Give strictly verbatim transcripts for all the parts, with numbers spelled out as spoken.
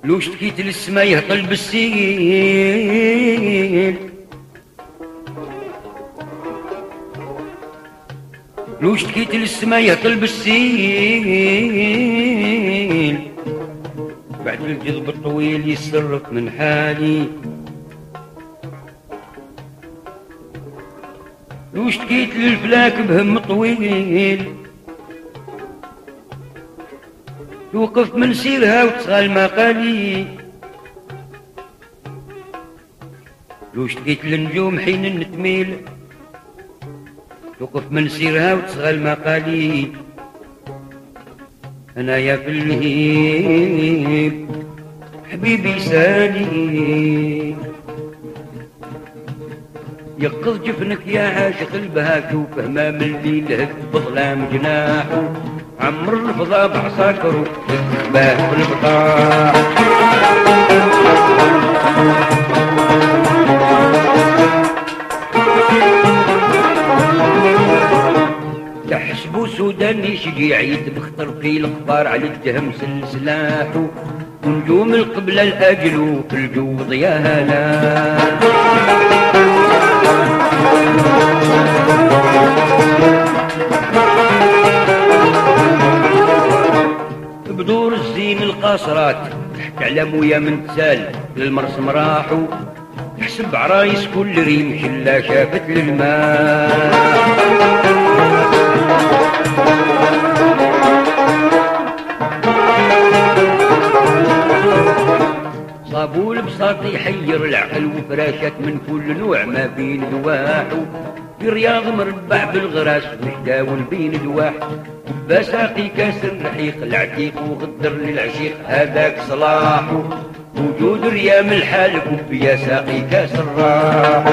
لو اشتكيت للسما يهطل بالسيل، لو اشتكيت للسما يهطل بالسيل، بعد الجذب الطويل يصرف من حالي. لو اشتكيت للفلاك بهم طويل، توقف من سيرها وتصغى مقالي. لو اشتكيت للنجوم حين نتميل، توقف من سيرها وتصغى المقالي. انا يا في اللهيب حبيبي سالي، يقظ جفنك يا عاشق البهاك، وفهمه من الليل هد بظلام جناحه، عمر الفضا بعصاكر باه في البقاع. تحسبو سوداني شجيع يتبختر في الاخبار، على الجهم سلاحه، ونجوم القبله الاجل في الجو ضياها لا. بدور الزين القاصرات تحت على مويا من تسال للمرسم راحوا، تحسب عرايس كل ريم شلا شافت للماء. صابو البساط يحير العقل، وفراشات من كل نوع ما بين دواحو، في رياض مربع بالغراس وشداول بين دواح، بساقي كاس الرحيق العتيق وغدر للعشيق هذاك صلاحو، وجود ريام الحال كب يا ساقي كاس الراح.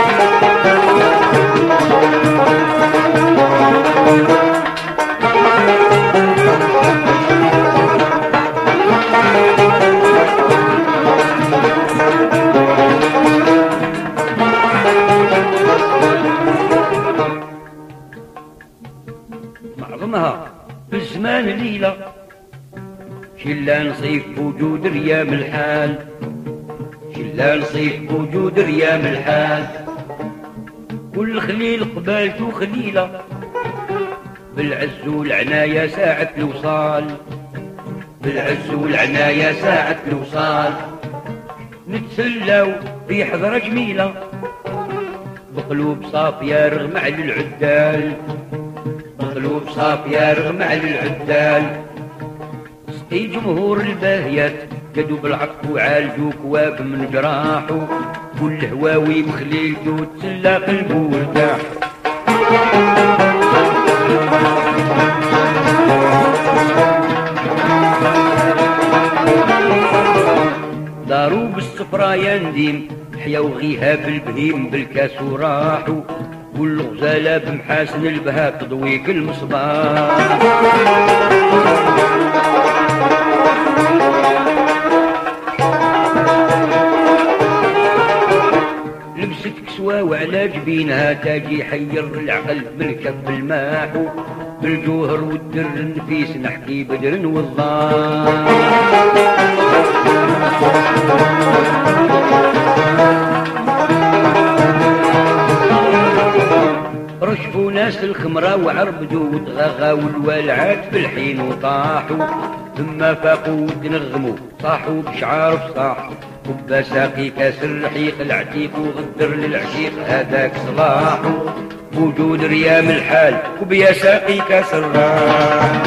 معظمها في الزمان ليلة، شلا نصيف بوجود ريام الحال، شلا نصيف بوجود ريام الحال. كل خليل قبالته خليلة، بالعز والعناية ساعة الوصال، بالعز والعناية ساعة الوصال. نتسلوا في حضرة جميلة، بقلوب صافية رغم على العدال، بقلوب صافية رغم على العدال. سقي جمهور الباهيات جدوا بالعطف وعالجوا كواب من جراحه، كل هواوي بخليلته تسلى قلبه وارتاح. داروا بالصفرا ينديم حيا وغيها بالبهيم بالكاس وراحوا، والغزالة بمحاسن البها تضوي كل مصباح. لبست كسوة وعلى جبينها تاجي يحير العقل بالكف الماحو، بالجوهر والدر النفيس نحكي بدر والضاح. رشفوا ناس الخمرة وعربدوا وتغاغوا والوالعات بالحين وطاحوا، ثم فاقوا وتنغموا صاحوا بشعار بصاح، كب ساقي كاس الرحيق العتيق وغدر للعشيق هذاك صلاحه، وجود ريام الحال كب يا ساقي كاس الراح.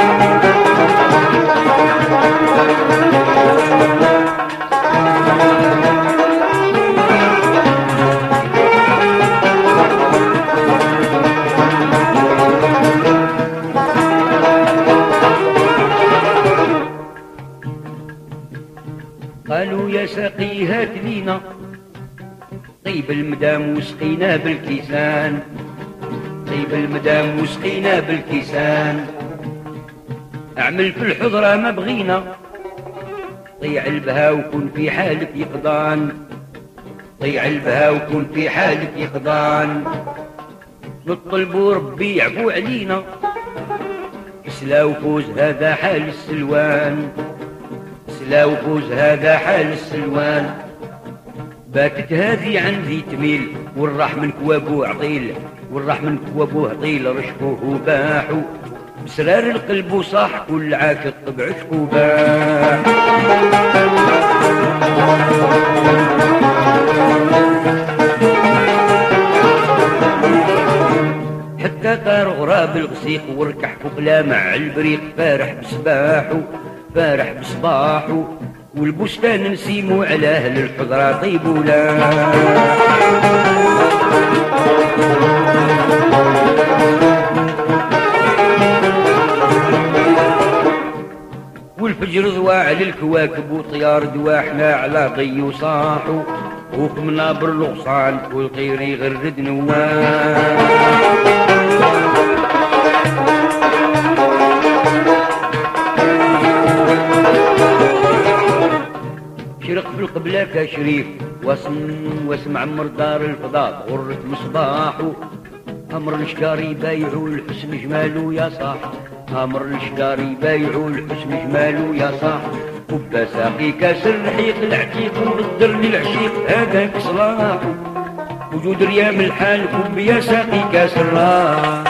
قالوا يا ساقي هات لينا طيب المدام وسقينا بالكيسان، طيب المدام وسقينا بالكيسان. اعمل في الحضرة ما بغينا، طيع البها وكن في حالك يقضان، طيع البها وكن في حالك يقضان. نطلبوا ربي يعفو علينا، كسلا وفوز هذا حال السلوان، لا وفوز هذا حال السلوان. باتت هذي عندي تميل والراح من كوابو عطيل والراح من كوابو عطيل رشقوه وباحوا بسرار القلب وصاح كل عاشق بعشق وباح. حتى طار غراب الغسيق وركح فوق لامع البريق فارح بصباحو فارح بصباحو والبستان نسيمو على اهل الحضرة طيب ولا. والفجر ضواع للكواكب وطيار دواحنا على ضي وصاحو وفي منابر الغصان والطير يغرد نواه. شرق في القبلة كشريف واسم واسم عمر دار الفضاء غرة مصباحو أمر الشجار يبايعوا الحسن جمالو يا صاح أمر الشجار يبايعوا الحسن جمالو يا صاح. كوبا ساقي كاس الرحيق العتيق وبالدر للعشيق هذاك صلاحو وجود ريام الحال كوب يا ساقي كاس الراح.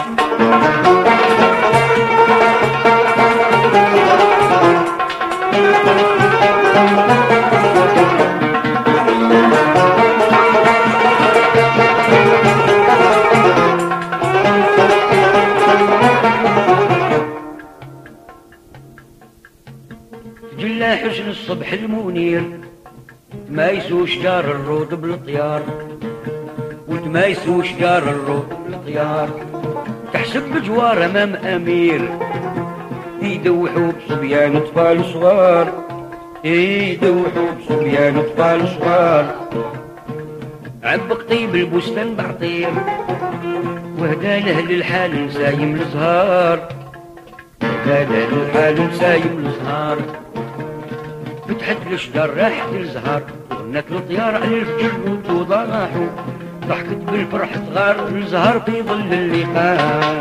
جلا حسن الصبح المنير تمايسو شجار الرود بالطيار وتمايسو شجار الرود بالطيار. تحسب بجوار امام امير يدوحوا بصبيان اطفال صغار يدوحوا بصبيان اطفال صغار. عبق طيب البستان بعطير وهدى له للحال نسايم الزهار هدى له للحال نسايم الزهار. فتحت الشجر راحت الزهر وغنت الطيار على الفجر وضاحوا ضحكت بالفرح صغار الزهر في ظل اللقاء.